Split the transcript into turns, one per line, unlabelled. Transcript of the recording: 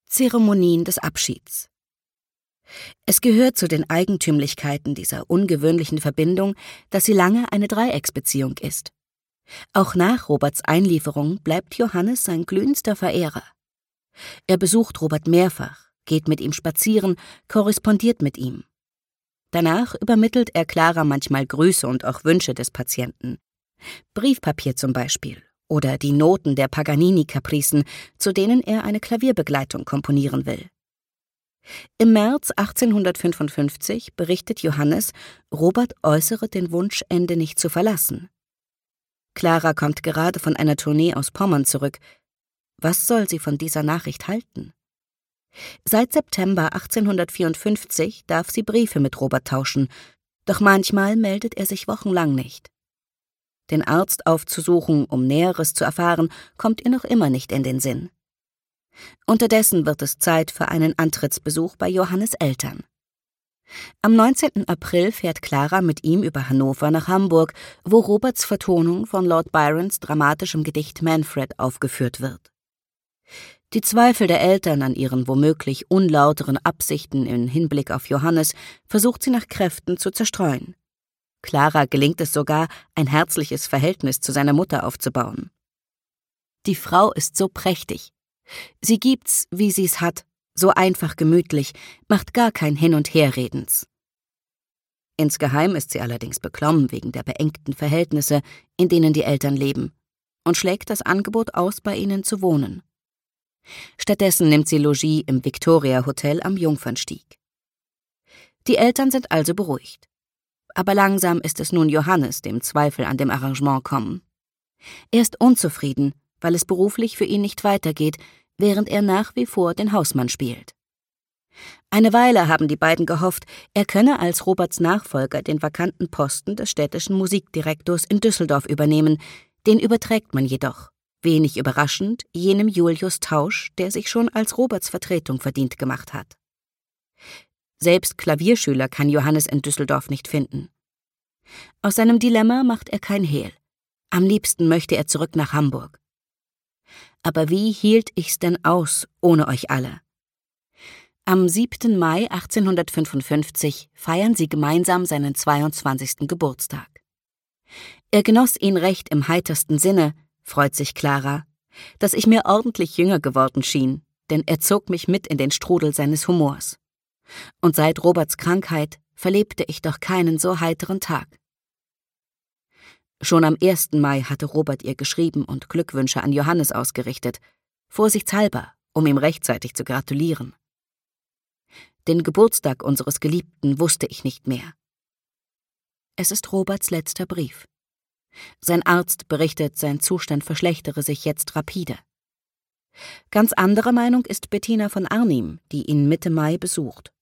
Zeremonien des Abschieds. Es gehört zu den Eigentümlichkeiten dieser ungewöhnlichen Verbindung, dass sie lange eine Dreiecksbeziehung ist. Auch nach Roberts Einlieferung bleibt Johannes sein glühendster Verehrer. Er besucht Robert mehrfach, geht mit ihm spazieren, korrespondiert mit ihm. Danach übermittelt er Clara manchmal Grüße und auch Wünsche des Patienten. Briefpapier zum Beispiel oder die Noten der Paganini-Kapricen, zu denen er eine Klavierbegleitung komponieren will. Im März 1855 berichtet Johannes, Robert äußere den Wunsch, Ende nicht zu verlassen. Clara kommt gerade von einer Tournee aus Pommern zurück. Was soll sie von dieser Nachricht halten? Seit September 1854 darf sie Briefe mit Robert tauschen, doch manchmal meldet er sich wochenlang nicht. Den Arzt aufzusuchen, um Näheres zu erfahren, kommt ihr noch immer nicht in den Sinn. Unterdessen wird es Zeit für einen Antrittsbesuch bei Johannes' Eltern. Am 19. April fährt Clara mit ihm über Hannover nach Hamburg, wo Roberts Vertonung von Lord Byrons dramatischem Gedicht Manfred aufgeführt wird. Die Zweifel der Eltern an ihren womöglich unlauteren Absichten im Hinblick auf Johannes versucht sie nach Kräften zu zerstreuen. Clara gelingt es sogar, ein herzliches Verhältnis zu seiner Mutter aufzubauen. Die Frau ist so prächtig. Sie gibt's, wie sie's hat, so einfach gemütlich, macht gar kein Hin- und Herredens. Insgeheim ist sie allerdings beklommen wegen der beengten Verhältnisse, in denen die Eltern leben, und schlägt das Angebot aus, bei ihnen zu wohnen. Stattdessen nimmt sie Logis im Victoria Hotel am Jungfernstieg. Die Eltern sind also beruhigt. Aber langsam ist es nun Johannes, dem Zweifel an dem Arrangement kommen. Er ist unzufrieden, weil es beruflich für ihn nicht weitergeht, während er nach wie vor den Hausmann spielt. Eine Weile haben die beiden gehofft, er könne als Roberts Nachfolger den vakanten Posten des städtischen Musikdirektors in Düsseldorf übernehmen, den überträgt man jedoch, wenig überraschend, jenem Julius Tausch, der sich schon als Roberts Vertretung verdient gemacht hat. Selbst Klavierschüler kann Johannes in Düsseldorf nicht finden. Aus seinem Dilemma macht er kein Hehl. Am liebsten möchte er zurück nach Hamburg. Aber wie hielt ich's denn aus, ohne euch alle? Am 7. Mai 1855 feiern sie gemeinsam seinen 22. Geburtstag. Er genoss ihn recht im heitersten Sinne, freut sich Clara, dass ich mir ordentlich jünger geworden schien, denn er zog mich mit in den Strudel seines Humors. Und seit Roberts Krankheit verlebte ich doch keinen so heiteren Tag. Schon am 1. Mai hatte Robert ihr geschrieben und Glückwünsche an Johannes ausgerichtet, vorsichtshalber, um ihm rechtzeitig zu gratulieren. Den Geburtstag unseres Geliebten wusste ich nicht mehr. Es ist Roberts letzter Brief. Sein Arzt berichtet, sein Zustand verschlechtere sich jetzt rapide. Ganz anderer Meinung ist Bettina von Arnim, die ihn Mitte Mai besucht.